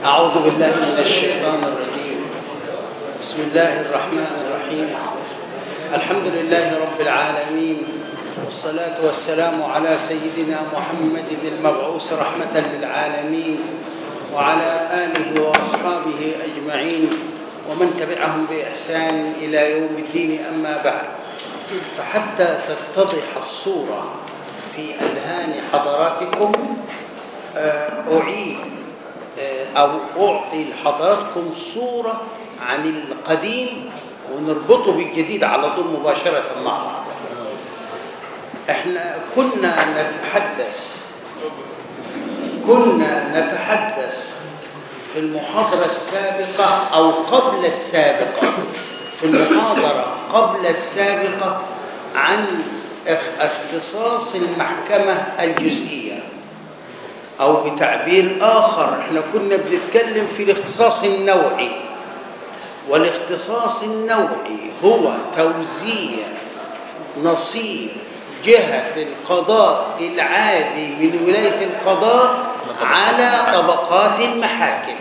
أعوذ بالله من الشيطان الرجيم. بسم الله الرحمن الرحيم. الحمد لله رب العالمين، والصلاة والسلام على سيدنا محمد المبعوث رحمة للعالمين، وعلى آله وأصحابه أجمعين ومن تبعهم بإحسان إلى يوم الدين. أما بعد، فحتى تتضح الصورة في أذهان حضراتكم أعيد أو أعطي لحضراتكم صورة عن القديم ونربطه بالجديد على طول مباشرة مع بعض. احنا كنا نتحدث في المحاضرة السابقة أو قبل السابقة، في المحاضرة قبل السابقة عن اختصاص المحكمة الجزئية، أو بتعبير آخر احنا كنا بنتكلم في الاختصاص النوعي. والاختصاص النوعي هو توزيع نصيب جهة القضاء العادي من ولاية القضاء على طبقات المحاكم.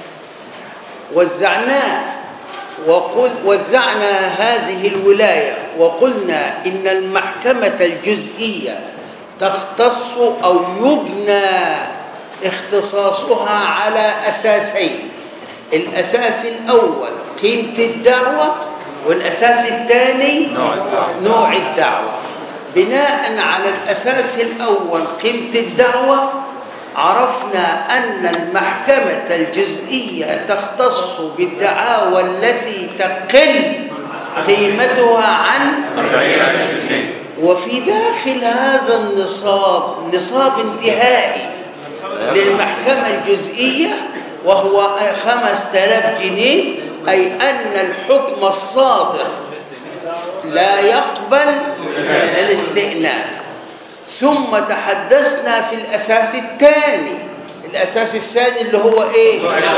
وزعنا هذه الولاية وقلنا إن المحكمة الجزئية تختص أو يبنى اختصاصها على أساسين: الأساس الأول قيمة الدعوة، والأساس الثاني نوع الدعوة. بناء على الأساس الأول قيمة الدعوة، عرفنا أن المحكمة الجزئية تختص بالدعاوى التي تقل قيمتها عن 40%. وفي داخل هذا النصاب نصاب انتهائي للمحكمة الجزئية وهو 5000 جنيه، أي أن الحكم الصادر لا يقبل الاستئناف. ثم تحدثنا في الأساس الثاني. الأساس الثاني اللي هو إيه؟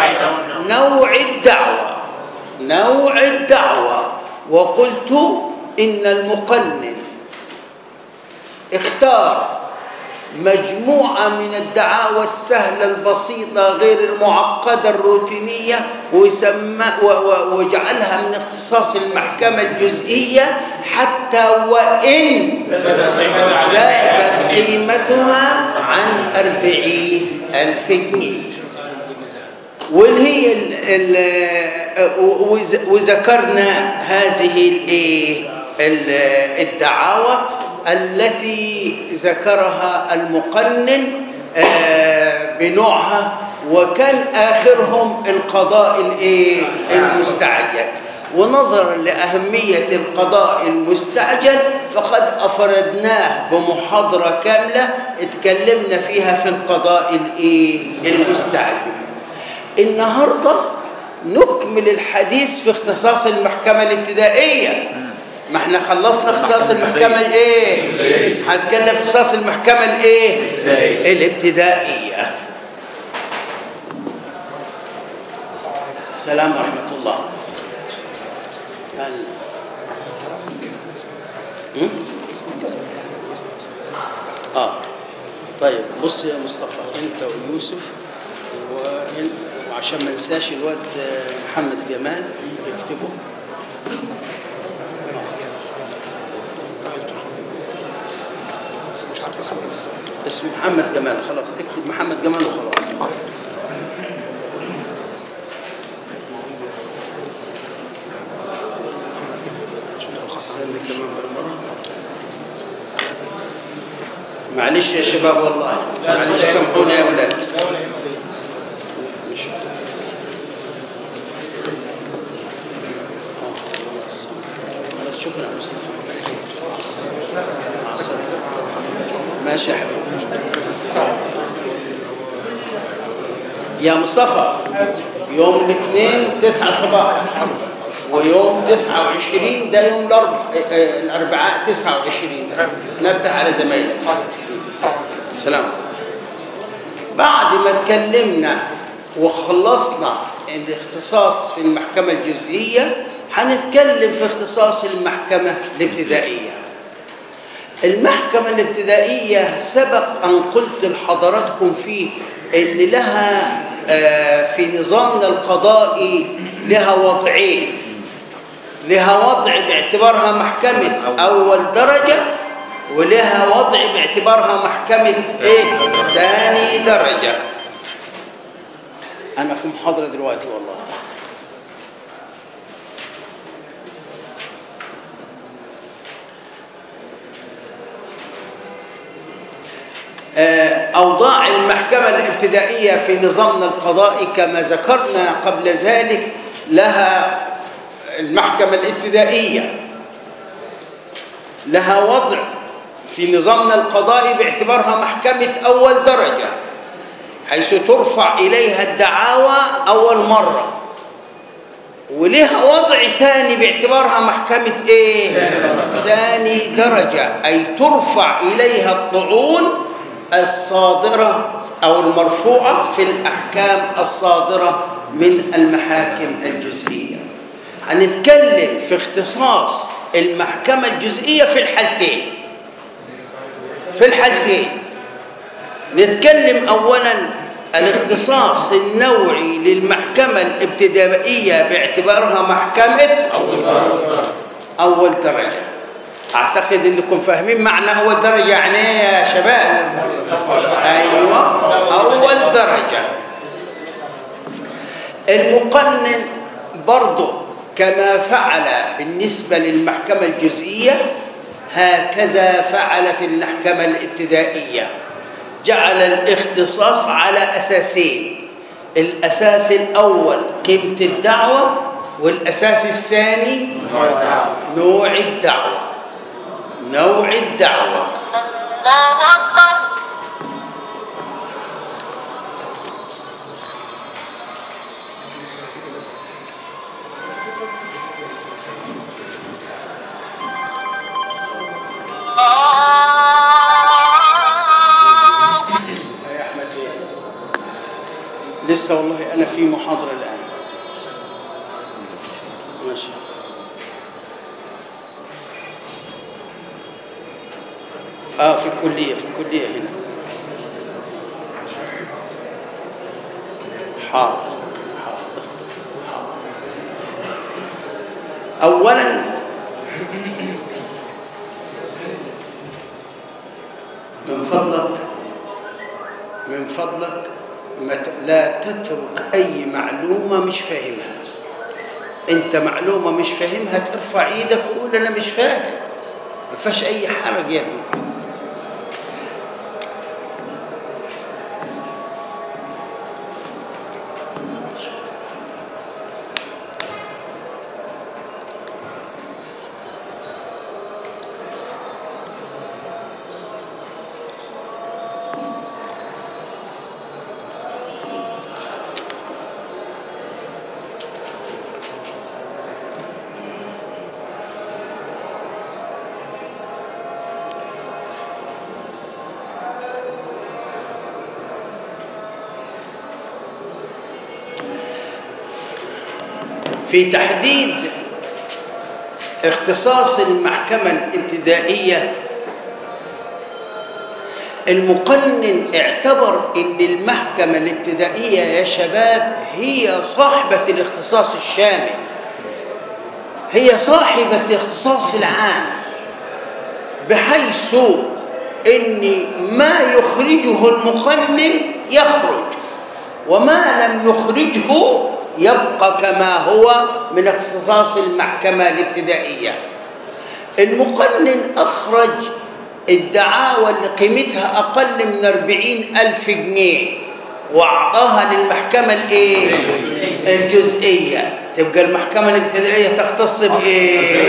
نوع الدعوة. وقلت إن المقنن اختار مجموعة من الدعاوى السهلة البسيطة غير المعقدة الروتينية وجعلها من اختصاص المحكمة الجزئية، حتى وإن زادت قيمتها عن 40,000 جنيه. وذكرنا هذه الدعاوى التي ذكرها المقنن بنوعها، وكان آخرهم القضاء المستعجل. ونظرا لأهمية القضاء المستعجل فقد أفردناه بمحاضرة كاملة اتكلمنا فيها في القضاء المستعجل. النهاردة نكمل الحديث في اختصاص المحكمة الابتدائية. ما احنا خلصنا اختصاص المحكمة هنتكلم في اختصاص المحكمة الابتدائية. السلام ورحمة الله. طيب بص يا مصطفى، انت ويوسف وعشان ما ننساش الواد محمد جمال اكتبه. مش عارف اسمه بالظبط. اسمه محمد جمال، خلاص اكتب محمد جمال وخلاص. استنى كمان بالمرة. معلش يا شباب، والله معلش، سامحونا يا اولاد. خلاص شكرا يا مصطفى. ماشي يا حبيبي. يا مصطفى، يوم الاثنين 9 صباحا، ويوم 29 ده يوم الأربعاء 29. نبه على زمايلك. سلام. بعد ما تكلمنا وخلصنا الاختصاص في المحكمة الجزئية، هنتكلم في اختصاص المحكمة الابتدائية. المحكمة الابتدائية سبق أن قلت لحضراتكم فيه إن لها في نظامنا القضائي لها وضعين. لها وضع باعتبارها محكمة أول درجة، ولها وضع باعتبارها محكمة تاني درجة. أنا في محاضرة دلوقتي والله. أوضاع المحكمة الابتدائية في نظامنا القضائي كما ذكرنا قبل ذلك، لها المحكمة الابتدائية لها وضع في نظامنا القضائي باعتبارها محكمة أول درجة، حيث ترفع إليها الدعاوى أول مرة، ولها وضع ثاني باعتبارها محكمة ثاني درجة، أي ترفع إليها الطعون الصادرة أو المرفوعة في الأحكام الصادرة من المحاكم الجزئية. هنتكلم في اختصاص المحكمة الجزئية في الحالتين. نتكلم أولا الاختصاص النوعي للمحكمة الابتدائية باعتبارها محكمة أول درجة. أعتقد أنكم فاهمين معنى أول درجة يعني إيه يا شباب؟ أيوة، أول درجة. المقنن برضه كما فعل بالنسبة للمحكمة الجزئية هكذا فعل في المحكمة الابتدائية، جعل الاختصاص على أساسين. الأساس الأول قيمة الدعوة، والأساس الثاني نوع الدعوة. يا أحمد لسه والله أنا في محاضرة الآن. ماشي. في الكلية هنا. حاضر. أولا من فضلك لا تترك أي معلومة مش فاهمها. أنت معلومة مش فاهمها ترفع إيدك وقول أنا مش فاهم، ما فيهاش أي حرج يا ابني. في تحديد اختصاص المحكمة الابتدائية، المقنن اعتبر ان المحكمة الابتدائية يا شباب هي صاحبة الاختصاص الشامل، هي صاحبة الاختصاص العام، بحيث ان ما يخرجه المقنن يخرج، وما لم يخرجه يبقى كما هو من اختصاص المحكمة الابتدائية. المقنن أخرج الدعاوى اللي قيمتها أقل من 40,000 جنيه وأعطاها للمحكمة الجزئية. تبقى المحكمة الابتدائية تختص بإيه؟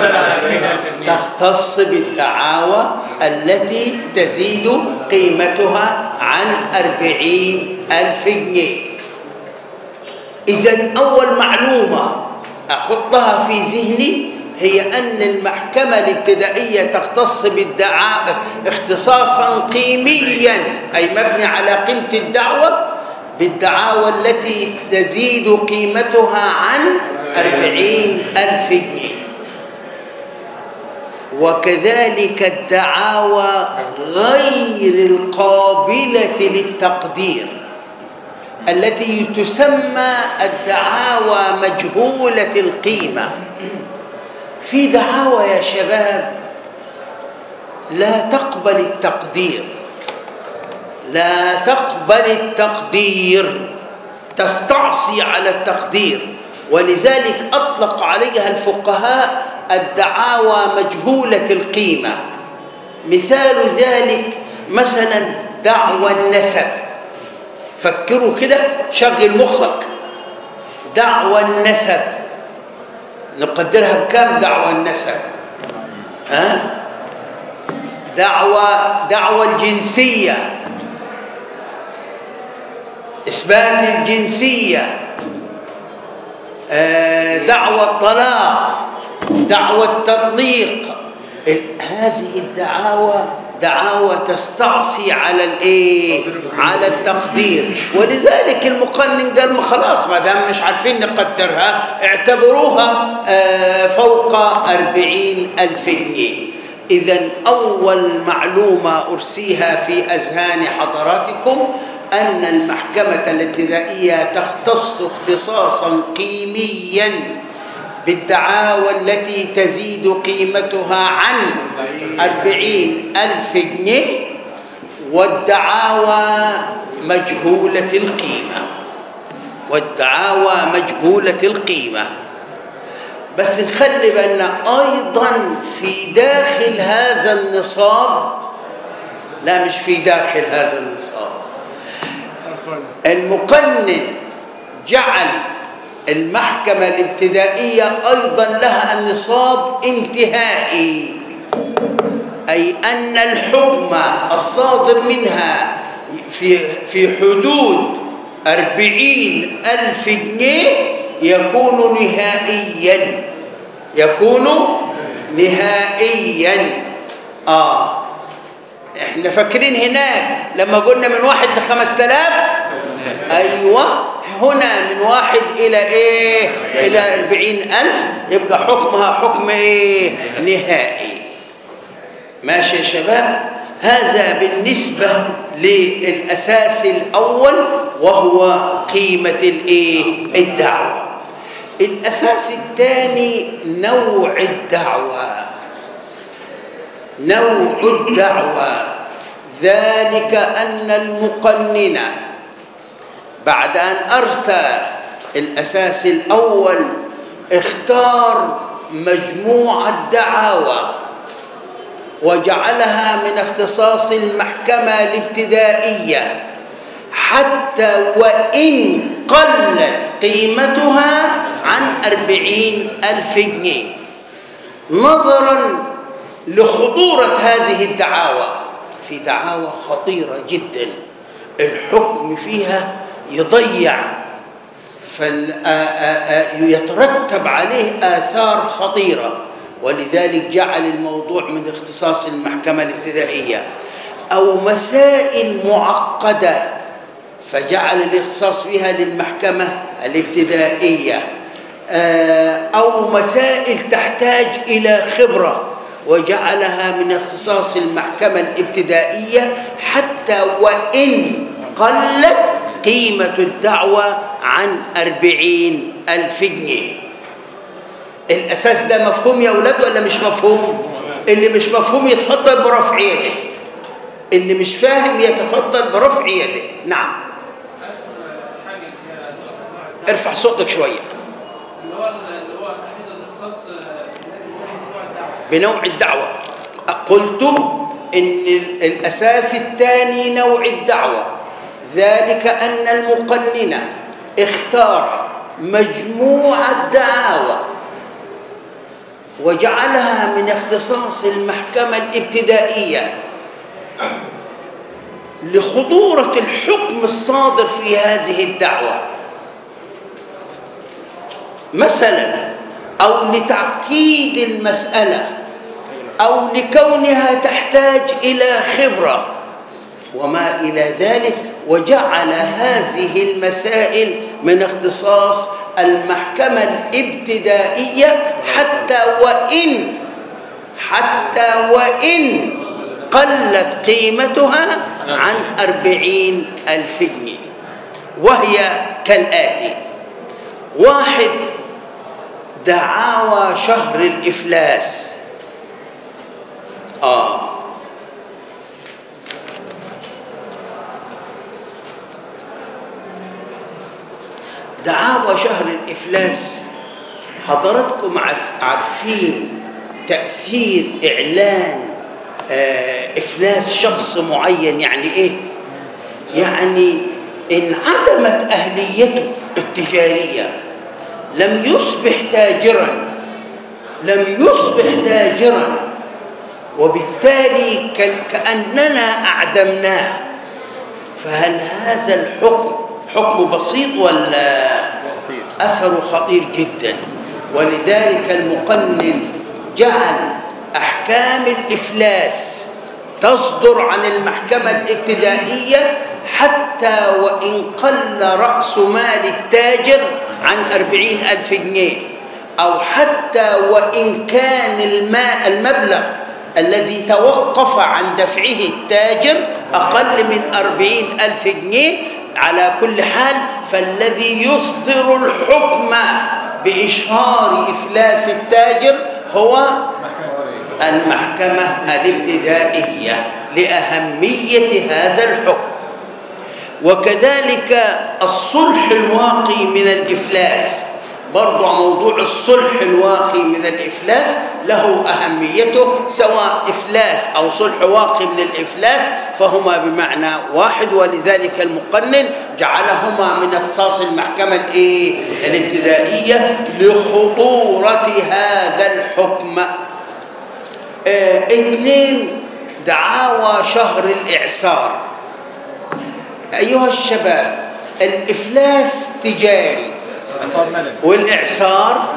تختص بالدعاوى التي تزيد قيمتها عن 40,000 جنيه. إذن أول معلومة أحطها في ذهني هي أن المحكمة الابتدائية تختص بالدعاوى اختصاصا قيميا، أي مبني على قيمة الدعوة، بالدعاوى التي تزيد قيمتها عن 40,000 جنيه. وكذلك الدعاوى غير القابلة للتقدير، التي تسمى الدعاوى مجهولة القيمة. في دعاوى يا شباب لا تقبل التقدير، لا تقبل التقدير، تستعصي على التقدير، ولذلك أطلق عليها الفقهاء الدعاوى مجهولة القيمة. مثال ذلك مثلا دعوى النسب. فكروا كده، شغل مخك. دعوى النسب نقدرها بكم؟ دعوى النسب دعوى الجنسية، إثبات الجنسية، دعوى الطلاق، دعوى التطليق. هذه الدعاوى دعاوى تستعصي على على التقدير، ولذلك المقنن قال ما خلاص ما دام مش عارفين نقدرها اعتبروها فوق 40,000 جنيه. إذن أول معلومة أرسيها في أذهان حضراتكم أن المحكمة الابتدائية تختص اختصاصا قيميا بالدعاوى التي تزيد قيمتها عن 40,000 جنيه والدعاوى مجهولة القيمة، والدعاوى مجهولة القيمة. بس نخلي بالنا أيضا في داخل هذا النصاب، لا مش في داخل هذا النصاب، المقنن جعل المحكمة الابتدائية أيضا لها النصاب انتهائي، أي أن الحكم الصادر منها في حدود 40,000 جنيه يكون نهائيا، يكون نهائيا. احنا فاكرين هناك لما قلنا من 1 ل5000، ايوه هنا من 1 إلى إلى 40,000 يبقى حكمها حكم نهائي. ماشي يا شباب؟ هذا بالنسبة للأساس الأول وهو قيمة الدعوة. الأساس الثاني نوع الدعوة. نوع الدعوة ذلك أن المقنن بعد أن أرسى الأساس الأول اختار مجموعة دعاوى وجعلها من اختصاص المحكمة الابتدائية حتى وإن قلت قيمتها عن 40,000 جنيه، نظراً لخطورة هذه الدعاوى. في دعاوى خطيرة جداً الحكم فيها يضيع، يترتب عليه آثار خطيرة، ولذلك جعل الموضوع من اختصاص المحكمة الابتدائية. أو مسائل معقدة فجعل الاختصاص فيها للمحكمة الابتدائية. أو مسائل تحتاج إلى خبرة وجعلها من اختصاص المحكمة الابتدائية حتى وإن قلت قيمة الدعوة عن 40,000 جنيه. الأساس ده مفهوم يا أولاد ولا مش مفهوم؟ اللي مش مفهوم يتفضل برفع يده، اللي مش فاهم يتفضل برفع يده. نعم، ارفع صوتك شوية. اللي هو تحديد الاختصاص بنوع الدعوة. قلت إن الأساس الثاني نوع الدعوة، ذلك أن المقنن اختار مجموعة دعاوى وجعلها من اختصاص المحكمة الابتدائية لخطورة الحكم الصادر في هذه الدعوة مثلا، أو لتعقيد المسألة، أو لكونها تحتاج إلى خبرة وما إلى ذلك، وجعل هذه المسائل من اختصاص المحكمة الابتدائية حتى وإن قلت قيمتها عن 40,000 جنيه. وهي كالآتي: واحد، دعاوى شهر الإفلاس. دعاوى شهر الإفلاس، حضراتكم عارفين تأثير إعلان إفلاس شخص معين يعني إيه؟ يعني إن عدمت أهليته التجارية لم يصبح تاجراً، وبالتالي كأننا أعدمناه. فهل هذا الحكم حكم بسيط ولا أثره خطير جدا؟ ولذلك المقنن جعل أحكام الإفلاس تصدر عن المحكمة الابتدائية حتى وإن قل رأس مال التاجر عن 40,000 جنيه، أو حتى وإن كان المبلغ الذي توقف عن دفعه التاجر أقل من 40,000 جنيه. على كل حال، فالذي يصدر الحكم بإشهار إفلاس التاجر هو المحكمة الابتدائية لأهمية هذا الحكم. وكذلك الصلح الواقي من الإفلاس، برضو موضوع الصلح الواقي من الإفلاس له أهميته، سواء إفلاس أو صلح واقي من الإفلاس فهما بمعنى واحد. ولذلك المقنن جعلهما من اختصاص المحكمة الابتدائية لخطورة هذا الحكم. 2، دعاوى شهر الإعسار. أيها الشباب، الإفلاس تجاري والإعسار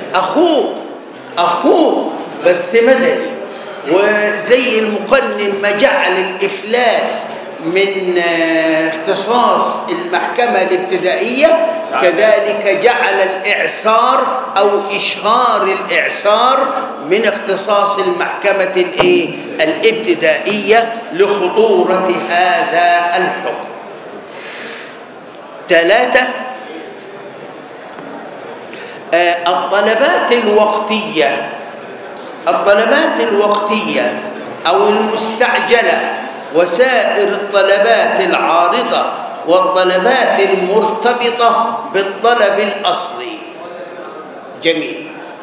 أخوه بس مدني. وزي المقنن ما جعل الإفلاس من اختصاص المحكمة الابتدائية، كذلك جعل الإعسار أو إشهار الإعسار من اختصاص المحكمة الابتدائية لخطورة هذا الحكم. 3، الطلبات الوقتية أو المستعجلة، وسائر الطلبات العارضة، والطلبات المرتبطة بالطلب الأصلي. جميل.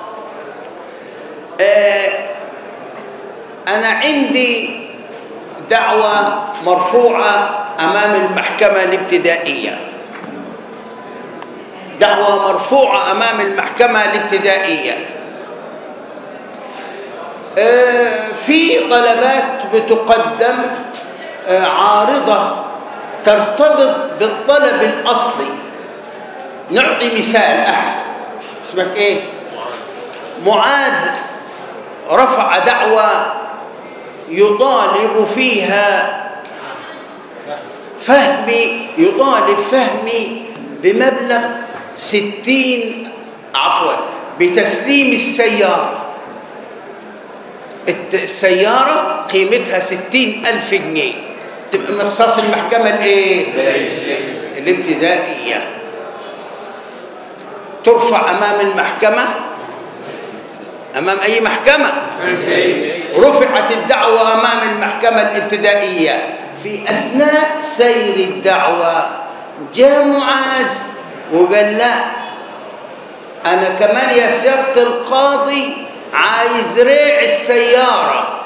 أنا عندي دعوة مرفوعة أمام المحكمة الابتدائية، في طلبات بتقدم عارضة ترتبط بالطلب الأصلي. نعطي مثال أحسن. اسمك إيه؟ معاذ رفع دعوى يطالب فيها فهمي بمبلغ بتسليم السيارة قيمتها 60,000 جنيه، تبقى من اختصاص المحكمة الابتدائية. ترفع أمام المحكمة، أمام أي محكمة؟ رفعت الدعوة أمام المحكمة الابتدائية. في أثناء سير الدعوة جاء معاذ وقال: لا، أنا كمان يا سيادة القاضي عايز ريع السيارة.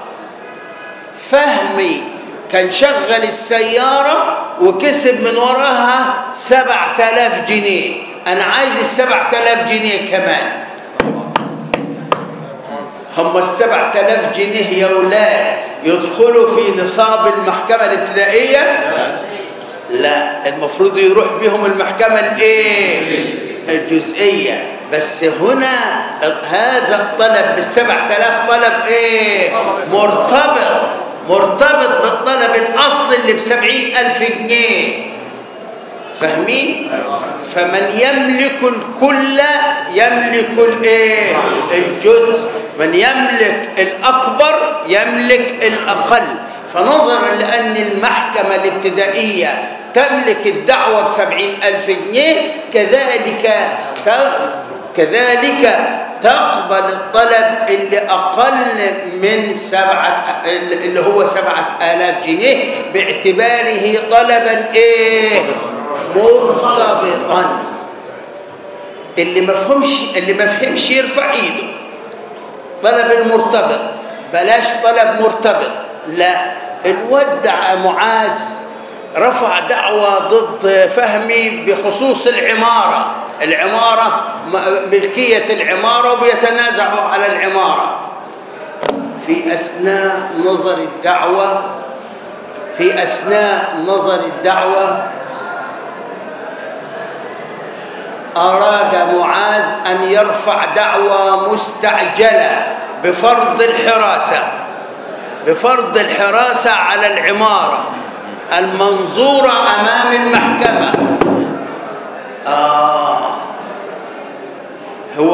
فهمي كان شغل السيارة وكسب من وراها 7,000 جنيه، أنا عايز 7,000 جنيه كمان. هم 7,000 جنيه يا أولاد يدخلوا في نصاب المحكمة الابتدائية؟ لا، المفروض يروح بهم المحكمة الجزئية. بس هنا هذا الطلب بال7,000 طلب مرتبط بالطلب الأصلي اللي ب70,000 جنيه. فاهمين؟ فمن يملك الكل يملك الجزء، من يملك الأكبر يملك الأقل. فنظرا لأن المحكمة الابتدائية تملك الدعوة ب70,000 جنيه، كذلك تقبل الطلب اللي أقل من اللي هو 7,000 جنيه باعتباره طلبا مرتبطا. اللي ما فهمش يرفع ايده. طلب المرتبط، بلاش طلب مرتبط. لا، الواد معاذ رفع دعوة ضد فهمي بخصوص العمارة ملكية العمارة، وبيتنازعوا على العمارة. في أثناء نظر الدعوة أراد معاذ أن يرفع دعوى مستعجلة بفرض الحراسة على العمارة المنظورة أمام المحكمة. هو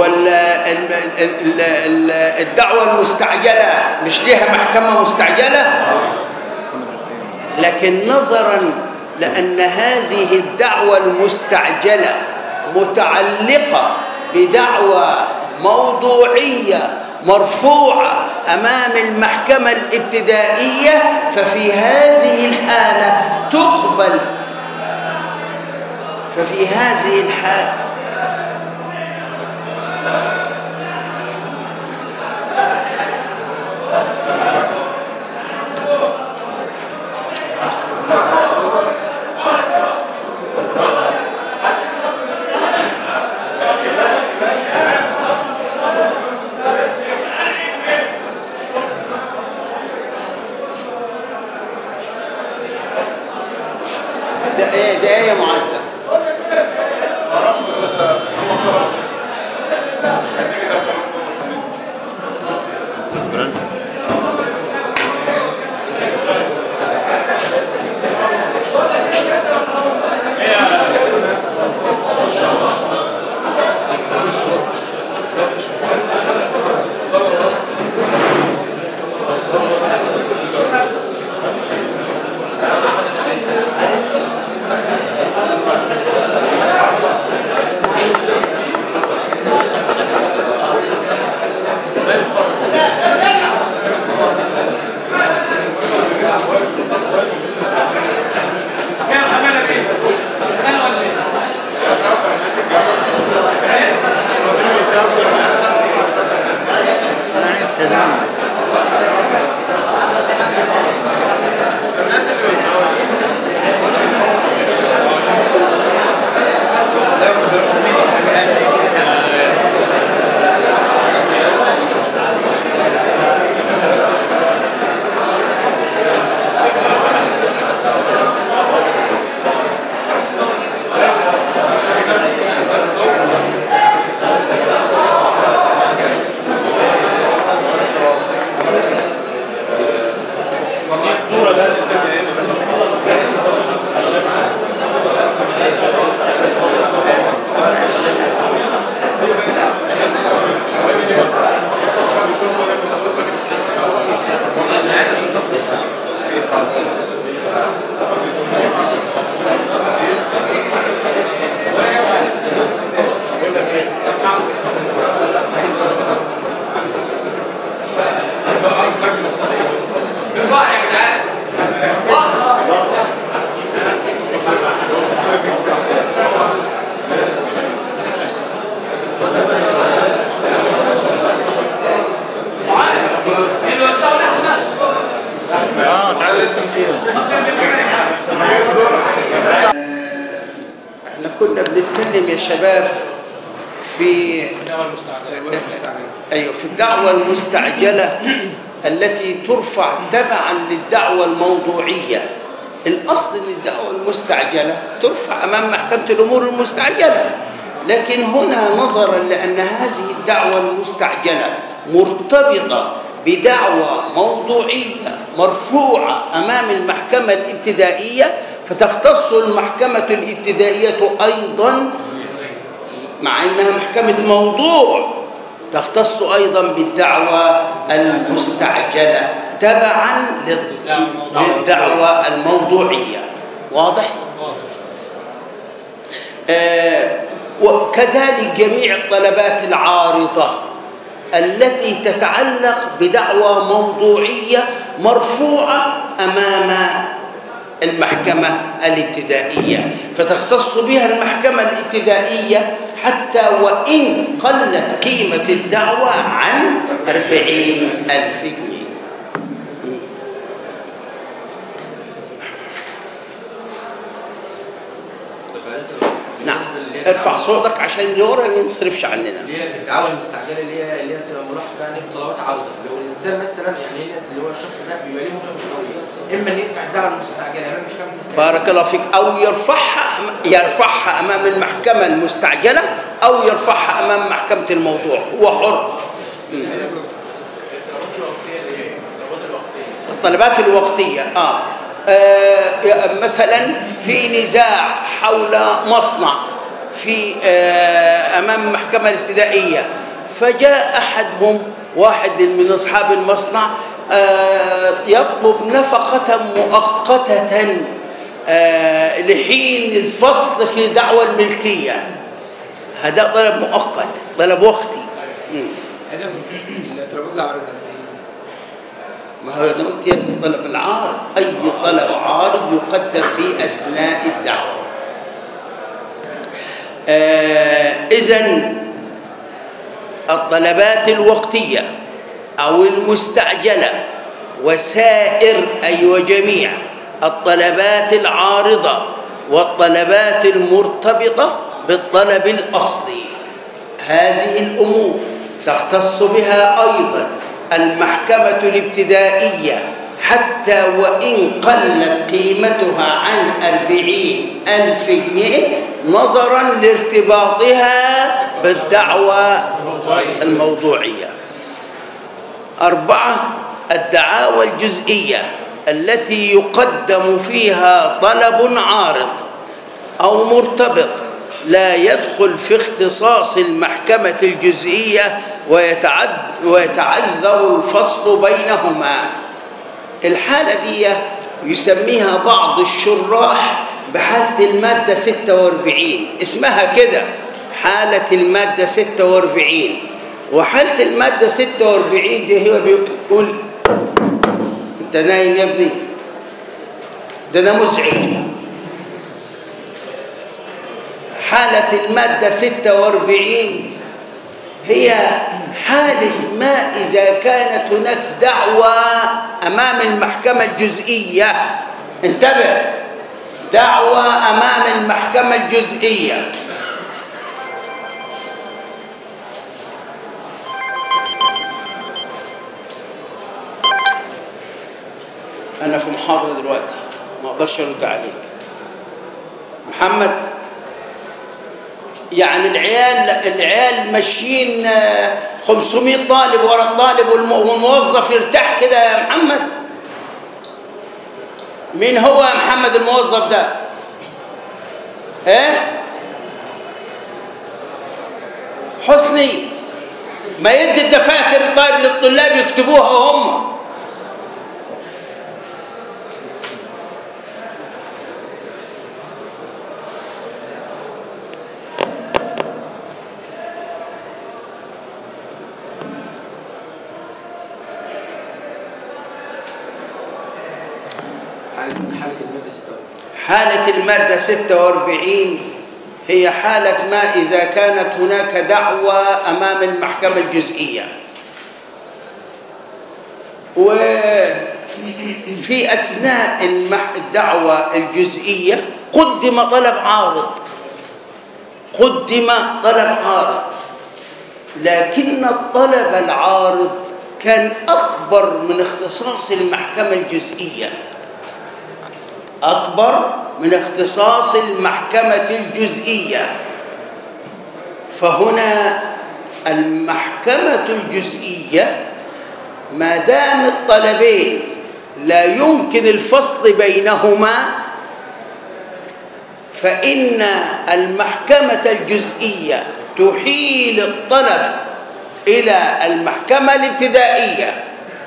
الدعوة المستعجلة مش ليها محكمة مستعجلة؟ لكن نظرا لأن هذه الدعوة المستعجلة متعلقة بدعوى موضوعية مرفوعة أمام المحكمة الابتدائية، ففي هذه الحالة ده ايه يا معاذ؟ احنا كنا بنتكلم يا شباب في الدعوة المستعجلة التي ترفع تبعا للدعوة الموضوعية. الأصل أن الدعوة المستعجلة ترفع أمام محكمة الأمور المستعجلة، لكن هنا نظرا لأن هذه الدعوة المستعجلة مرتبطة بدعوة موضوعية مرفوعة أمام المحكمة الابتدائية، فتختص المحكمة الابتدائية أيضا مع أنها محكمة موضوع تختص أيضا بالدعوة المستعجلة تبعا للدعوة الموضوعية. واضح؟ وكذلك جميع الطلبات العارضة التي تتعلق بدعوى موضوعية مرفوعة أمام المحكمة الابتدائية، فتختص بها المحكمة الابتدائية حتى وإن قلت قيمة الدعوى عن 40,000 جنيه. نعم، ارفع صوتك عشان اليورا ما ينصرفش عننا. اللي هي الدعوه المستعجله اللي هي بتبقى ملاحقه يعني بطلبات عوده، لو الانسان مثلا يعني اللي هو الشخص ده بيبقى ليه مشكله، اما ان يدفع الدعوه المستعجله امام محكمه السلام، بارك الله فيك، او يرفعها امام المحكمه المستعجله او يرفعها امام محكمه الموضوع، هو حر. الطلبات الوقتيه مثلا في نزاع حول مصنع في امام المحكمه الابتدائيه، فجاء احدهم واحد من اصحاب المصنع يطلب نفقه مؤقته لحين الفصل في دعوى الملكيه. هذا طلب مؤقت، طلب وقتي. هذا الطلبات العارضه. ما هو أنا قلت يا ابني طلب العارض، أي طلب عارض يقدم في أثناء الدعوة. إذن الطلبات الوقتية أو المستعجلة وسائر وجميع الطلبات العارضة والطلبات المرتبطة بالطلب الأصلي، هذه الأمور تختص بها أيضا المحكمة الابتدائية حتى وإن قلت قيمتها عن 40,000 جنيه نظرا لارتباطها بالدعوى الموضوعية. 4. الدعاوى الجزئية التي يقدم فيها طلب عارض أو مرتبط لا يدخل في اختصاص المحكمة الجزئية ويتعذر الفصل بينهما. الحالة دي يسميها بعض الشراح بحالة المادة 46، اسمها كده حالة المادة 46. وحالة المادة 46 دي هي بيقول انت نايم يا ابني؟ ده انا مزعج. حالة المادة 46 هي حالة ما إذا كانت هناك دعوى أمام المحكمة الجزئية. انتبه، دعوى أمام المحكمة الجزئية. أنا في محاضرة دلوقتي ما أقدرش أرد عليك. محمد، يعني العيال ماشيين 500 طالب ورا الطالب والموظف يرتاح كده يا محمد؟ مين هو يا محمد الموظف ده؟ حسني، ما يدي الدفاتر طيب للطلاب يكتبوها هم. حالة المادة 46 هي حالة ما إذا كانت هناك دعوى أمام المحكمة الجزئية، وفي أثناء الدعوى الجزئية قدم طلب عارض، لكن الطلب العارض كان أكبر من اختصاص المحكمة الجزئية، فهنا المحكمة الجزئية ما دام الطلبين لا يمكن الفصل بينهما فإن المحكمة الجزئية تحيل الطلب إلى المحكمة الابتدائية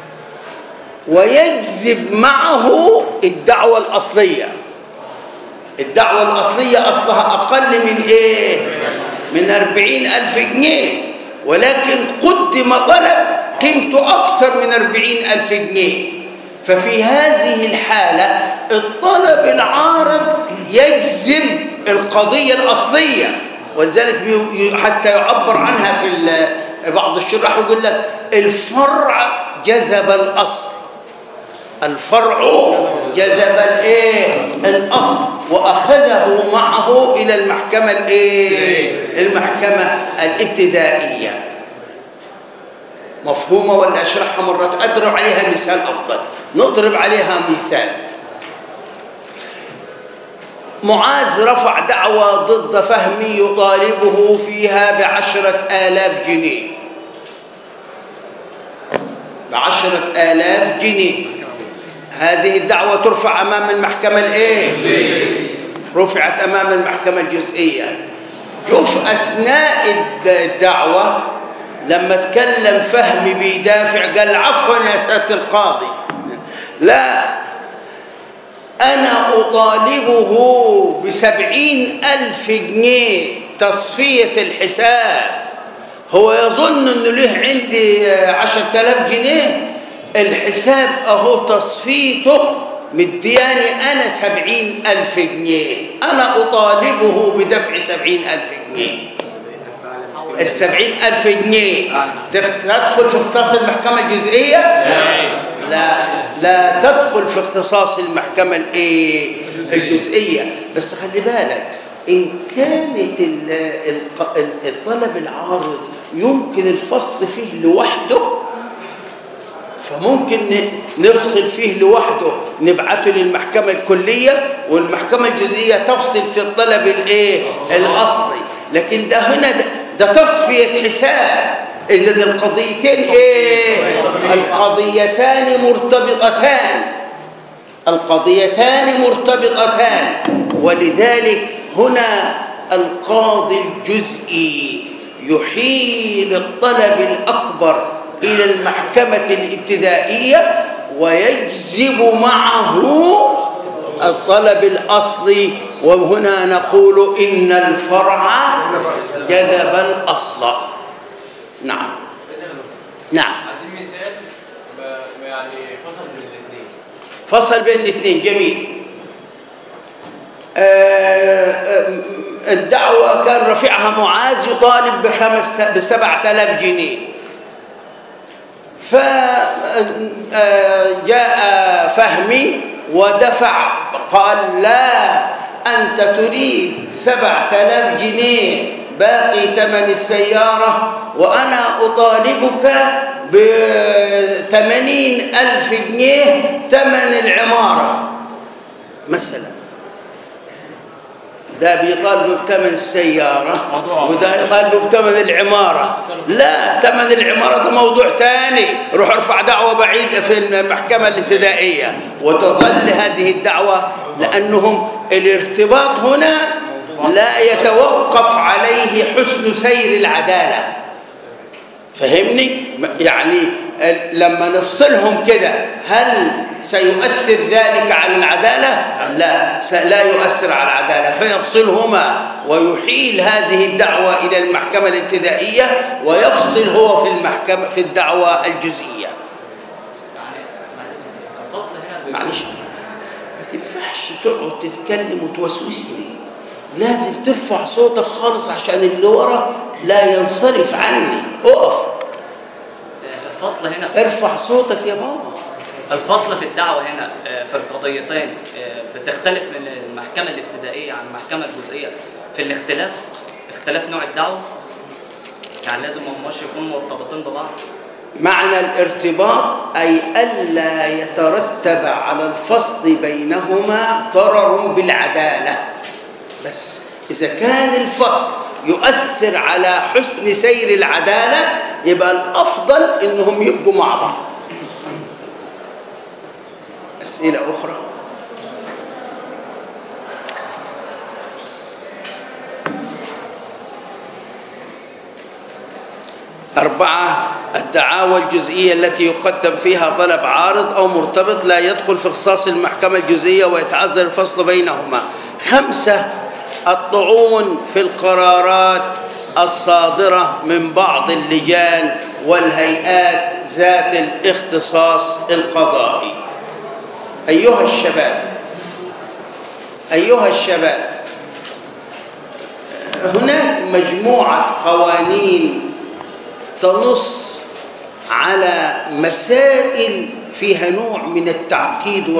ويجذب معه الدعوة الأصلية. الدعوة الأصلية أصلها أقل من إيه؟ من 40,000 جنيه، ولكن قدم طلب قيمته أكثر من 40,000 جنيه. ففي هذه الحالة الطلب العارض يجذب القضية الأصلية، ولذلك حتى يعبر عنها في بعض الشراح يقول لك الفرع جذب الأصل، الفرع جذب الأصل وأخذه معه إلى المحكمة المحكمة الابتدائية. مفهومة ولا أشرحها مرة؟ أضرب عليها مثال أفضل. نضرب عليها مثال. معاذ رفع دعوى ضد فهمي يطالبه فيها ب10,000 جنيه، ب10,000 جنيه. هذه الدعوة ترفع أمام المحكمة رفعت أمام المحكمة الجزئية. شوف أثناء الدعوة لما تكلم فهمي بيدافع قال عفوا يا سيادة القاضي، لا، أنا أطالبه ب70,000 جنيه تصفية الحساب. هو يظن أنه له عندي 10,000 جنيه، الحساب أهو تصفيته مدياني أنا 70,000 جنيه، أنا أطالبه بدفع 70,000 جنيه. 70,000 جنيه تدخل في اختصاص المحكمة الجزئية؟ لا تدخل في اختصاص المحكمة الجزئية. بس خلي بالك، إن كانت الطلب العارض يمكن الفصل فيه لوحده، فممكن نفصل فيه لوحده، نبعته للمحكمة الكلية والمحكمة الجزئية تفصل في الطلب الأصلي. لكن ده هنا ده تصفية حساب. إذن القضيتين القضيتان مرتبطتان. ولذلك هنا القاضي الجزئي يحيل الطلب الأكبر إلى المحكمة الابتدائية ويجذب معه الطلب الأصلي، وهنا نقول إن الفرع جذب الأصل. نعم. عايزين مثال يعني فصل بين الاثنين. جميل. الدعوة كان رفعها معاذ يطالب ب7,000 جنيه، فجاء فهمي ودفع، قال لا، أنت تريد 7,000 جنيه باقي ثمن السيارة، وأنا أطالبك ب80,000 جنيه ثمن العمارة مثلا. ده بيطالب بثمن السيارة وده يطالب بثمن العمارة. لا، ثمن العمارة ده موضوع ثاني، روح ارفع دعوة بعيدة في المحكمة الابتدائية وتظل هذه الدعوة، لأنهم الارتباط هنا لا يتوقف عليه حسن سير العدالة. فهمني؟ يعني لما نفصلهم كده هل سيؤثر ذلك على العدالة؟ لا يؤثر على العدالة، فيفصلهما ويحيل هذه الدعوة إلى المحكمة الابتدائية ويفصل هو في المحكمة في الدعوة الجزئية. معلش، ما تنفعش تقعد تتكلم وتوسوسني، لازم ترفع صوتك خالص عشان اللي ورا لا ينصرف عني. اقف. الفصل هنا ارفع صوتك يا بابا. الفصل في الدعوة هنا في القضيتين بتختلف من المحكمة الابتدائية عن المحكمة الجزئية في اختلاف نوع الدعوة، يعني لازم هماش يكونوا مرتبطين ببعض. معنى الارتباط أي ألا يترتب على الفصل بينهما ضرر بالعدالة. بس إذا كان الفصل يؤثر على حسن سير العدالة يبقى الأفضل إنهم يبقوا مع بعض. أسئلة أخرى؟ أربعة، الدعاوى الجزئية التي يقدم فيها طلب عارض أو مرتبط لا يدخل في اختصاص المحكمة الجزئية ويتعذر الفصل بينهما 5 الطعون في القرارات الصادرة من بعض اللجان والهيئات ذات الاختصاص القضائي. أيها الشباب، هناك مجموعة قوانين تنص على مسائل فيها نوع من التعقيد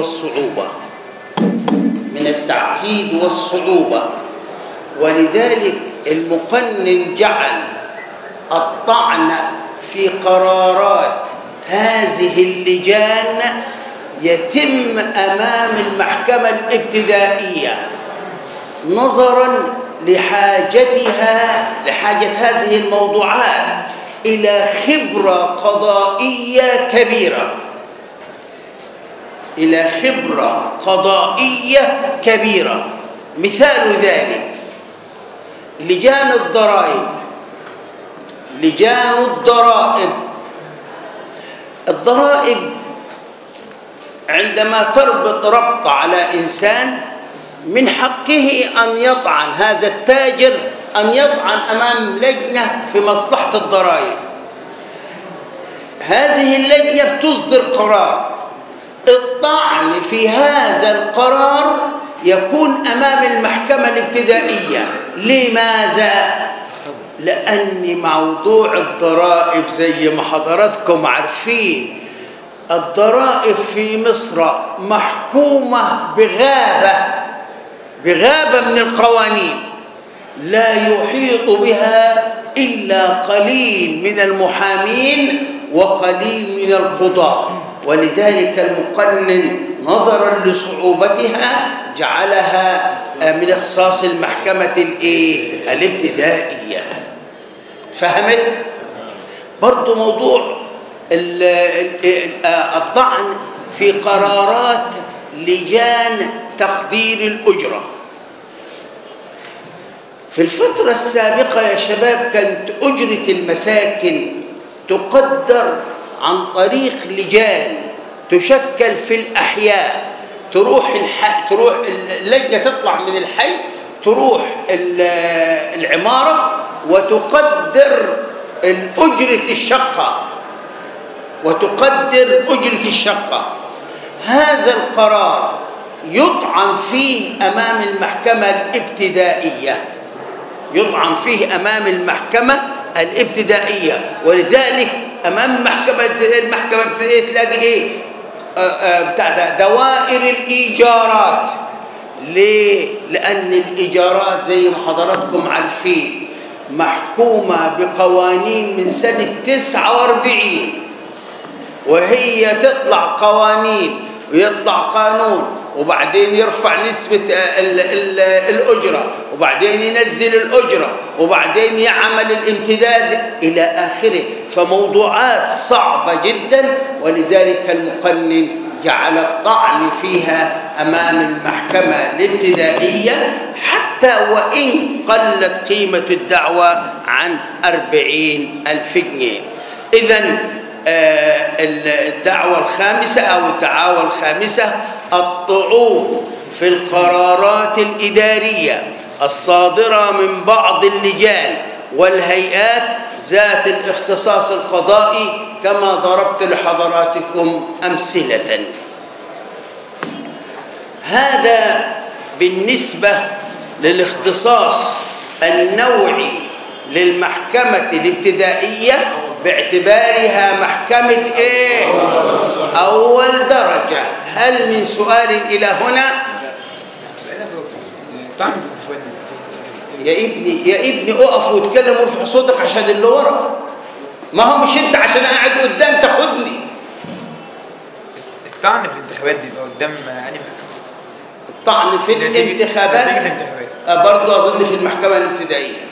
والصعوبة، ولذلك المقنن جعل الطعن في قرارات هذه اللجان يتم أمام المحكمة الابتدائية نظراً لحاجة هذه الموضوعات إلى خبرة قضائية كبيرة. مثال ذلك لجان الضرائب عندما تربط ربط على إنسان من حقه أن يطعن هذا التاجر أمام لجنة في مصلحة الضرائب. هذه اللجنة بتصدر قرار، الطعن في هذا القرار يكون أمام المحكمة الابتدائية. لماذا؟ لأن موضوع الضرائب زي ما حضراتكم عارفين، الضرائب في مصر محكومة بغابة من القوانين لا يحيط بها إلا قليل من المحامين وقليل من القضاة، ولذلك المقنن نظرا لصعوبتها جعلها من اختصاص المحكمة الابتدائية. فهمت؟ برضو موضوع الطعن في قرارات لجان تقدير الأجرة. في الفترة السابقة يا شباب كانت أجرة المساكن تقدر عن طريق لجان تشكل في الأحياء، تروح اللجنة تطلع من الحي تروح العمارة وتقدر أجرة الشقة. هذا القرار يطعن فيه أمام المحكمة الابتدائية، ولذلك أمام المحكمة الابتدائية تلاقي دوائر الإيجارات. ليه؟ لأن الإيجارات زي ما حضراتكم عارفين محكومة بقوانين من سنة 49، وهي تطلع قوانين ويطلع قانون وبعدين يرفع نسبة الأجرة وبعدين ينزل الأجرة وبعدين يعمل الامتداد إلى آخره. فموضوعات صعبة جدا، ولذلك المقنن جعل الطعن فيها أمام المحكمة الابتدائية حتى وإن قلت قيمة الدعوة عن 40,000 جنيه. إذن الدعوة الخامسة أو الدعاوى الخامسة الطعون في القرارات الإدارية الصادرة من بعض اللجان والهيئات ذات الاختصاص القضائي كما ضربت لحضراتكم أمثلة. هذا بالنسبة للاختصاص النوعي للمحكمة الابتدائية باعتبارها محكمة أول درجة. هل من سؤال إلى هنا؟ يا ابني أقف واتكلم وارفع صوتك عشان اللي ورا. ما هو مش أنت عشان قاعد قدام تاخدني. الطعن في الانتخابات بيبقى قدام أنهي محكمة؟ الطعن في الانتخابات برضه أظن في المحكمة الابتدائية.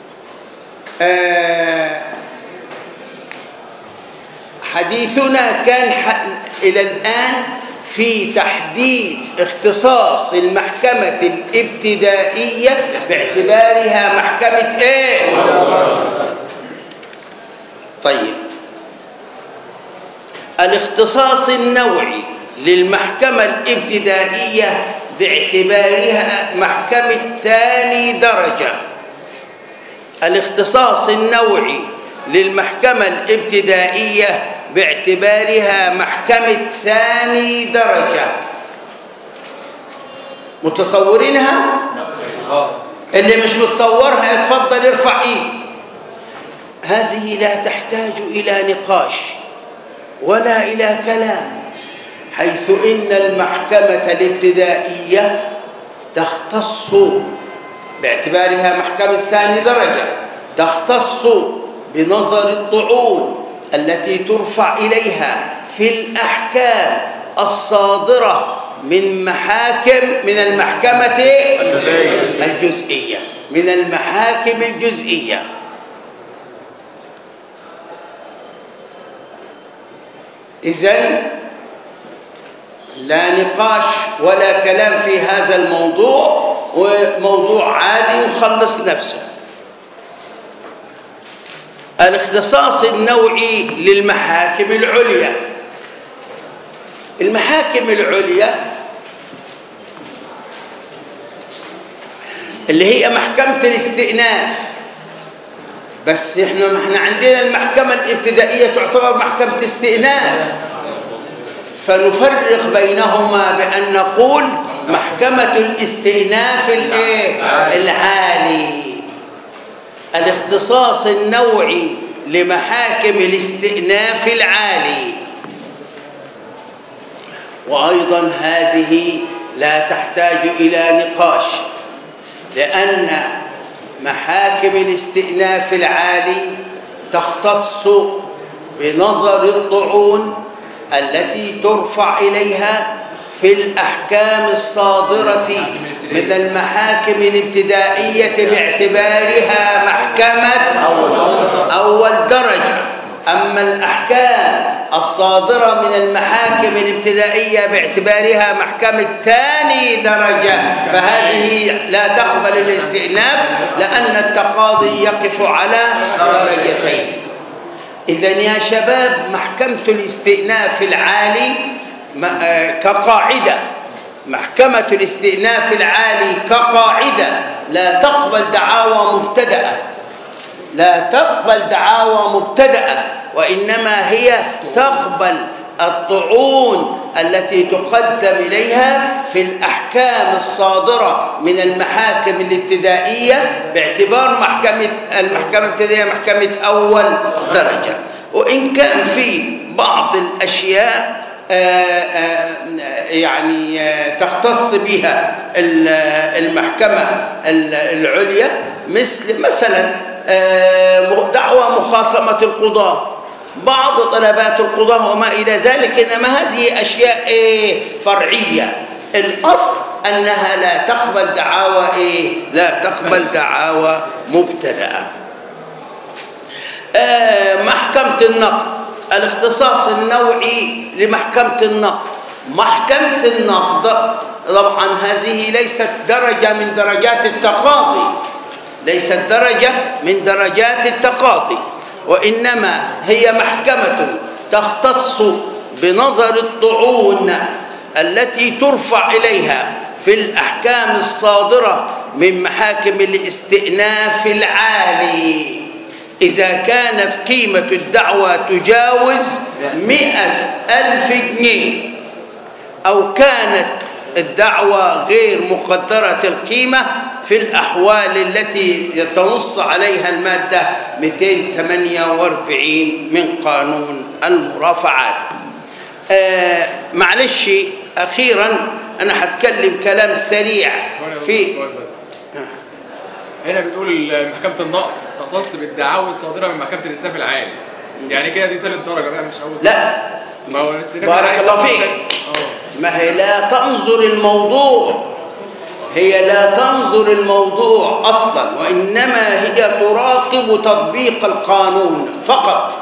حديثنا كان إلى الآن في تحديد اختصاص المحكمة الابتدائية باعتبارها محكمة طيب، الاختصاص النوعي للمحكمة الابتدائية باعتبارها محكمة ثاني درجة. الاختصاص النوعي للمحكمة الابتدائية باعتبارها محكمة ثاني درجة. متصورينها؟ اللي مش متصورها يتفضل يرفع ايد. هذه لا تحتاج إلى نقاش ولا إلى كلام، حيث إن المحكمة الابتدائية تختص باعتبارها محكمة ثاني درجة، تختص بنظر الطعون التي ترفع إليها في الأحكام الصادرة من المحكمة الجزئية، من المحاكم الجزئية. إذن لا نقاش ولا كلام في هذا الموضوع، وموضوع عادي يخلص نفسه. الاختصاص النوعي للمحاكم العليا. المحاكم العليا اللي هي محكمة الاستئناف، بس احنا عندنا المحكمة الابتدائية تعتبر محكمة استئناف، فنفرق بينهما بأن نقول محكمة الاستئناف العالي. الاختصاص النوعي لمحاكم الاستئناف العالي. وأيضا هذه لا تحتاج إلى نقاش، لأن محاكم الاستئناف العالي تختص بنظر الطعون التي ترفع إليها في الأحكام الصادرة من المحاكم الابتدائية باعتبارها محكمة أول درجة. أما الأحكام الصادرة من المحاكم الابتدائية باعتبارها محكمة ثاني درجة فهذه لا تقبل الاستئناف، لأن التقاضي يقف على درجتين. إذن يا شباب، محكمة الاستئناف العالي كقاعدة، محكمة الاستئناف العالي كقاعدة لا تقبل دعاوى مبتدأة، لا تقبل دعاوى مبتدأة، وإنما هي تقبل الطعون التي تقدم إليها في الأحكام الصادرة من المحاكم الابتدائية باعتبار المحكمة الابتدائية محكمة أول درجة. وإن كان في بعض الأشياء يعني تختص بها المحكمة العليا، مثلا دعوى مخاصمة القضاة، بعض طلبات القضاة وما إلى ذلك، إنما هذه أشياء فرعية. الأصل أنها لا تقبل دعاوى لا تقبل دعاوى مبتدأة. محكمة النقد، الاختصاص النوعي لمحكمة النقد. محكمة النقد طبعا هذه ليست درجة من درجات التقاضي، ليست درجة من درجات التقاضي، وإنما هي محكمة تختص بنظر الطعون التي ترفع إليها في الأحكام الصادرة من محاكم الاستئناف العالي إذا كانت قيمة الدعوى تجاوز 100,000 جنيه، أو كانت الدعوى غير مقدرة القيمة في الأحوال التي تنص عليها المادة 248 من قانون المرافعات. معلش أخيرا أنا هتكلم كلام سريع في هنا بتقول محكمة النقد تختص بالدعاوى الصادرة من محكمة الاستئناف العالي، يعني كده دي ثالث درجة بقى مش أول درجة. لا، ما هو الاستئناف بارك الله فيك. ما هي لا تنظر الموضوع، هي لا تنظر الموضوع أصلا، وإنما هي تراقب تطبيق القانون فقط.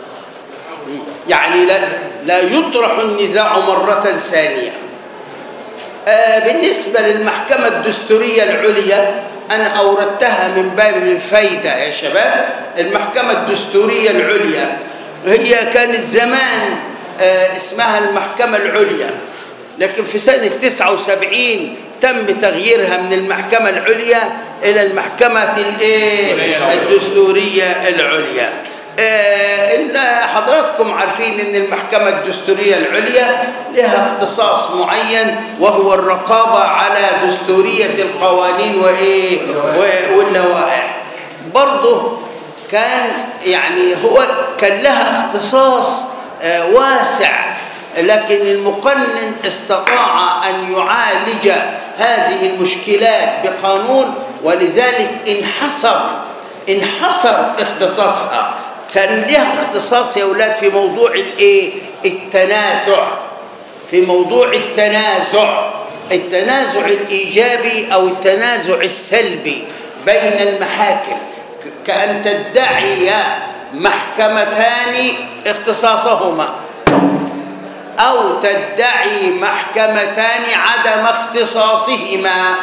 يعني لا يطرح النزاع مرة ثانية. بالنسبة للمحكمة الدستورية العليا أنا أوردتها من باب الفايدة يا شباب. المحكمة الدستورية العليا هي كانت زمان اسمها المحكمة العليا، لكن في سنة 79 تم تغييرها من المحكمة العليا إلى المحكمة الدستورية العليا. حضراتكم عارفين أن المحكمة الدستورية العليا لها اختصاص معين، وهو الرقابة على دستورية القوانين واللوائح. برضه كان يعني هو كان لها اختصاص واسع، لكن المقنن استطاع أن يعالج هذه المشكلات بقانون، ولذلك انحصر اختصاصها. كان لها اختصاص يا أولاد في موضوع التنازع، في موضوع التنازع الإيجابي أو التنازع السلبي بين المحاكم، كأن تدعي محكمتان اختصاصهما أو تدعي محكمتان عدم اختصاصهما.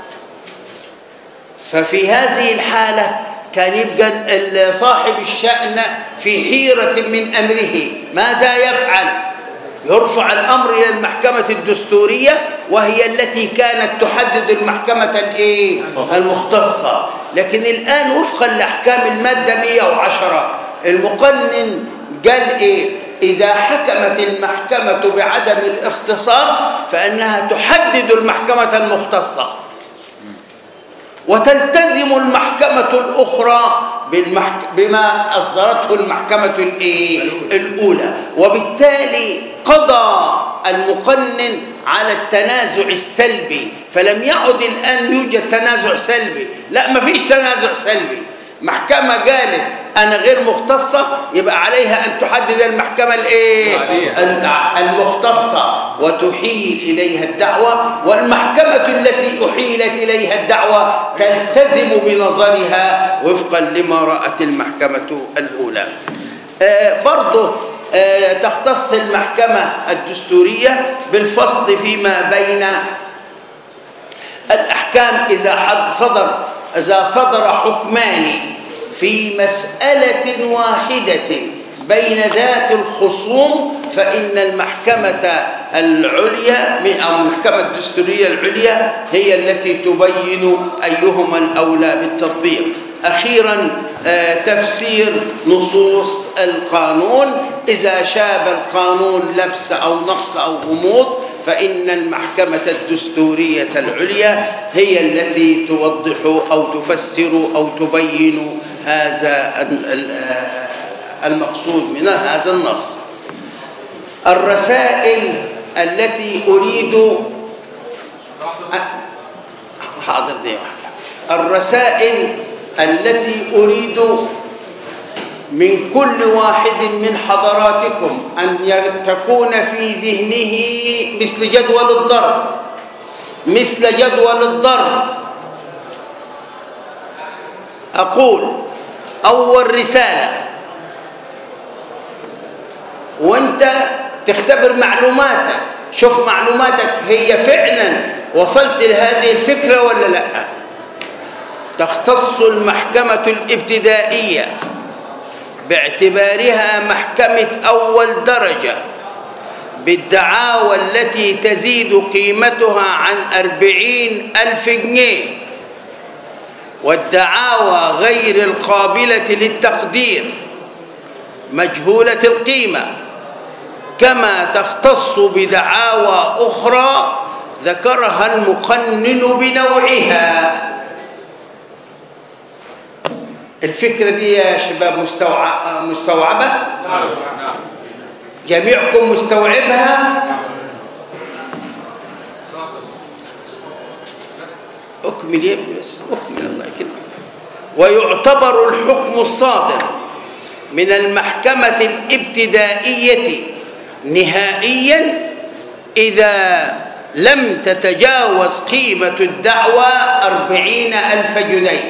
ففي هذه الحالة كان يبقى صاحب الشأن في حيرة من أمره، ماذا يفعل؟ يرفع الأمر إلى المحكمة الدستورية، وهي التي كانت تحدد المحكمة المختصة. لكن الآن وفقا لأحكام المادة 110 المقنن قال إذا حكمت المحكمة بعدم الاختصاص فإنها تحدد المحكمة المختصة، وتلتزم المحكمة الأخرى بما أصدرته المحكمة الأولى. وبالتالي قضى المقنن على التنازع السلبي، فلم يعد الآن يوجد تنازع سلبي، لا، ما فيش تنازع سلبي. محكمة قالت أنا غير مختصة، يبقى عليها أن تحدد المحكمة المختصة وتحيل إليها الدعوة، والمحكمة التي أحيلت إليها الدعوة تلتزم بنظرها وفقا لما رأت المحكمة الأولى. برضه تختص المحكمة الدستورية بالفصل فيما بين الأحكام إذا صدر حكمان في مسألة واحدة بين ذات الخصوم، فإن المحكمة العليا أو المحكمة الدستورية العليا هي التي تبين أيهما الأولى بالتطبيق. أخيراً تفسير نصوص القانون. إذا شاب القانون لبس أو نقص أو غموض فإن المحكمة الدستورية العليا هي التي توضح أو تفسر أو تبين هذا المقصود من هذا النص. الرسائل التي أريد الرسائل التي أريد من كل واحد من حضراتكم أن تكون في ذهنه مثل جدول الضرب. أقول أول رسالة، وأنت تختبر معلوماتك، شوف معلوماتك هي فعلا وصلت لهذه الفكرة ولا لا. تختص المحكمة الابتدائية باعتبارها محكمة أول درجة بالدعاوى التي تزيد قيمتها عن 40,000 جنيه، والدعاوى غير القابلة للتقدير مجهولة القيمة، كما تختص بدعاوى أخرى ذكرها المقنن بنوعها. الفكرة دي يا شباب مستوعبة؟ جميعكم مستوعبها؟ أكمل يا ابني بس، أكمل الله يكرمك. ويعتبر الحكم الصادر من المحكمة الابتدائية نهائياً إذا لم تتجاوز قيمة الدعوى 40,000 جنيه.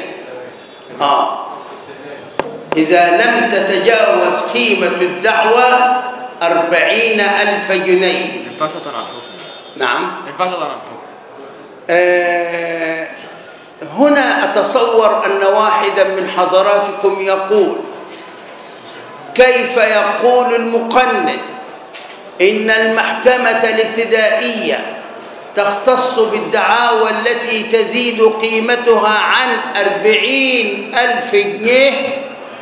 إذا لم تتجاوز قيمة الدعوى 40,000 جنيه. ينفعش أطلع عن الحكم؟ نعم. ينفعش أطلع عن الحكم. هنا أتصور أن واحدا من حضراتكم يقول: كيف يقول المقنن إن المحكمة الابتدائية تختص بالدعاوى التي تزيد قيمتها عن 40,000 جنيه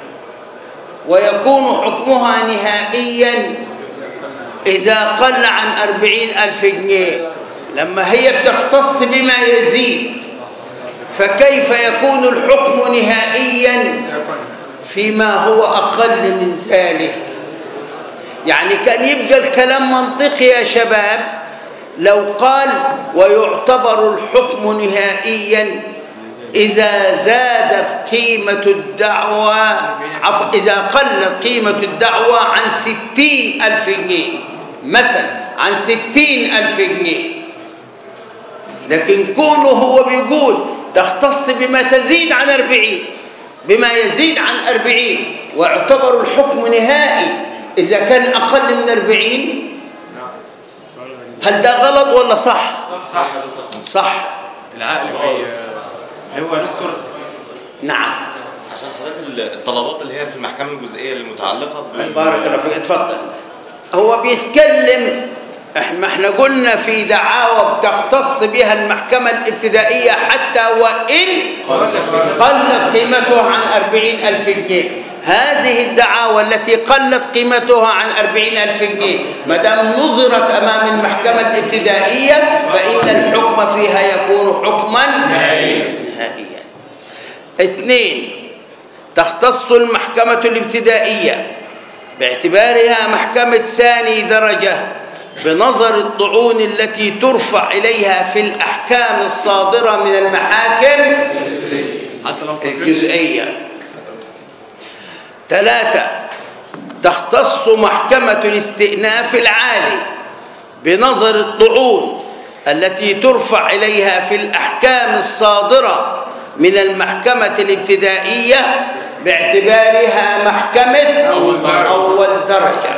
ويكون حكمها نهائيا إذا قل عن 40,000 جنيه. لما هي بتختص بما يزيد فكيف يكون الحكم نهائيا فيما هو أقل من ذلك؟ يعني كان يبقى الكلام منطقي يا شباب لو قال ويعتبر الحكم نهائيا إذا زادت قيمة الدعوى إذا قلت قيمة الدعوى عن 60,000 جنيه مثلا، عن 60,000 جنيه. لكن كونه هو بيقول تختص بما تزيد عن 40، بما يزيد عن 40 واعتبر الحكم نهائي إذا كان أقل من 40، هل ده غلط ولا صح؟ صح. صح. العقل هو دكتور. نعم. عشان حضرتك الطلبات اللي هي في المحكمة الجزئية المتعلقة بارك الله فيك. اتفضل. هو بيتكلم، احنا قلنا في دعاوى بتختص بها المحكمة الابتدائية حتى وإن قلت قيمتها عن 40,000 جنيه. هذه الدعاوى التي قلت قيمتها عن 40,000 جنيه ما دام نظرت أمام المحكمة الابتدائية فإن الحكم فيها يكون حكما نهائيا. 2. تختص المحكمة الابتدائية باعتبارها محكمة ثاني درجة بنظر الطعون التي ترفع إليها في الأحكام الصادرة من المحاكم الجزئية. 3. تختص محكمة الاستئناف العالي بنظر الطعون التي ترفع إليها في الأحكام الصادرة من المحكمة الابتدائية باعتبارها محكمة أول درجة.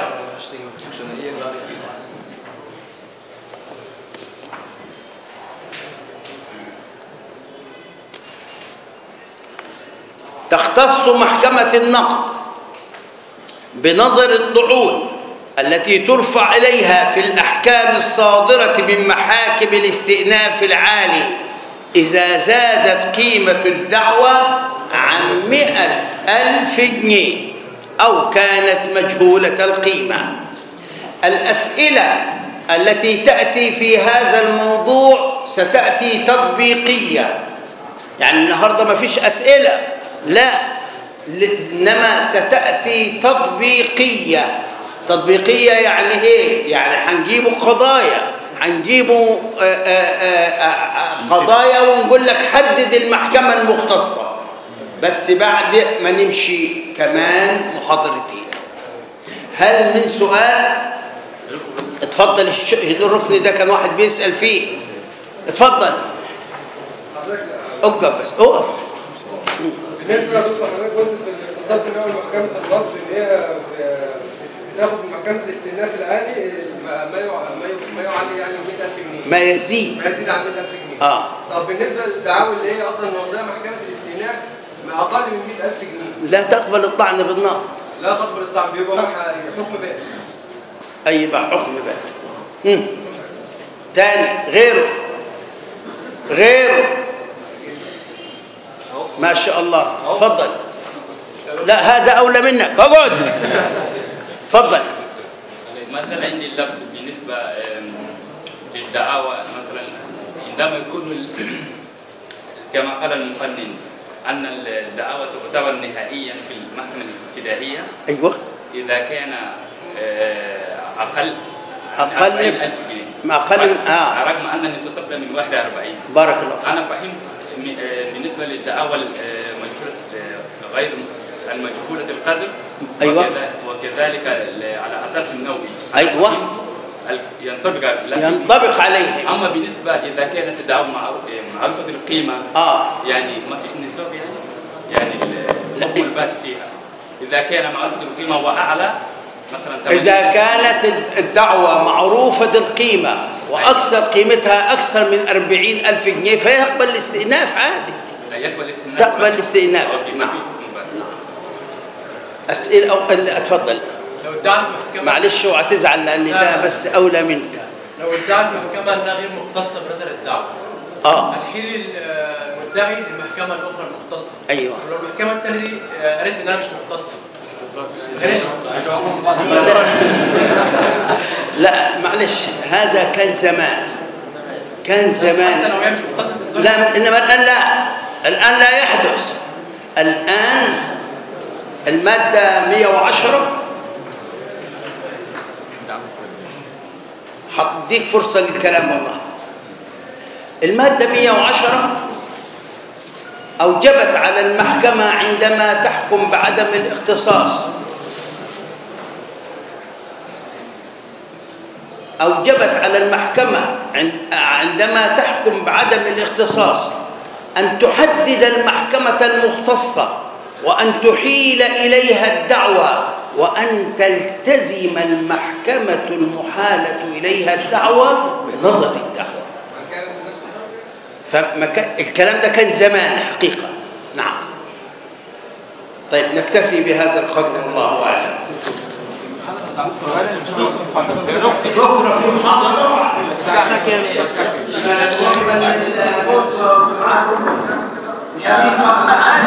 تختص محكمة النقد بنظر الطعون التي ترفع إليها في الأحكام الصادرة من محاكم الاستئناف العالي إذا زادت قيمة الدعوى عن 100,000 جنيه أو كانت مجهولة القيمة. الأسئلة التي تأتي في هذا الموضوع ستأتي تطبيقية، يعني النهاردة ما فيش أسئلة، لا، إنما ستأتي تطبيقية. تطبيقية يعني إيه؟ يعني هنجيبوا قضايا، هنجيبوا قضايا ونقول لك حدد المحكمة المختصة، بس بعد ما نمشي كمان محاضرتين. هل من سؤال؟ اتفضل. الركن ده كان واحد بيسأل فيه. اتفضل. اقف بس، اقف. بالنسبه لدكتور حضرتك قلت في الاختصاص اللي هو محكمه النقد ان هي بتاخد من محكمه الاستئناف العالي ما يعلي يعني 100,000 جنيه، ما يزيد عن 100,000 جنيه. طب بالنسبه للدعاوى اللي هي اصلا واخداها محكمه الاستئناف ما اقل من 100,000 جنيه لا تقبل الطعن بالنقد. لا تقبل الطعن، بيبقى حكم بائن. أي يبقى حكم بائن. تاني غيره ما شاء الله. تفضل. لا هذا أولى منك، اقعد. تفضل. مثلا عندي اللبس بالنسبة للدعاوى، مثلا عندما يكون كما قال المقنن أن الدعاوى تعتبر نهائيا في المحكمة الابتدائية. أيوه. إذا كان أقل من 40,000 جنيه. أقل من رغم أن النسبة تبدأ من 41. بارك الله فيك. أنا فهمت بالنسبة للدعاوى غير المجهولة القدر. أيوة. وكذلك على أساس النووي. أيوة. ينطبق عليه. أما بالنسبة إذا كانت الدعوة معروفة القيمة يعني ما فيش نسب يعني الحكم البات فيها. إذا كان معروفة القيمة وأعلى مثلا، إذا كانت الدعوة معروفة القيمة وأكثر قيمتها أكثر من 40,000 جنيه فيقبل الاستئناف عادي. يقبل الاستئناف. تقبل الاستئناف. نعم. أسئلة أو اتفضل. لو ادعى المحكمة معلش اوعى تزعل لان ده بس اولى منك. لو ادعى المحكمة انها غير مختصة بنظر الدعوة هتحيل المدعي للمحكمة الأخرى المختصة. أيوه. ولو المحكمة الثانية دي قالت إن أنا مش مختصة. لا معلش هذا كان زمان. كان زمان. حتى لو هي مش مختصة لا إنما الآن لا. الآن لا يحدث. الآن المادة 110 هديك فرصة للكلام والله. المادة 110 أوجبت على المحكمة عندما تحكم بعدم الاختصاص أوجبت على المحكمة عندما تحكم بعدم الاختصاص أن تحدد المحكمة المختصة وأن تحيل إليها الدعوى وأن تلتزم المحكمة المحالة إليها الدعوى بنظر الدعوى. فالكلام ده كان زمان حقيقة. نعم. طيب نكتفي بهذا القدر والله أعلم. بكرة في محاضرة الساعة كام؟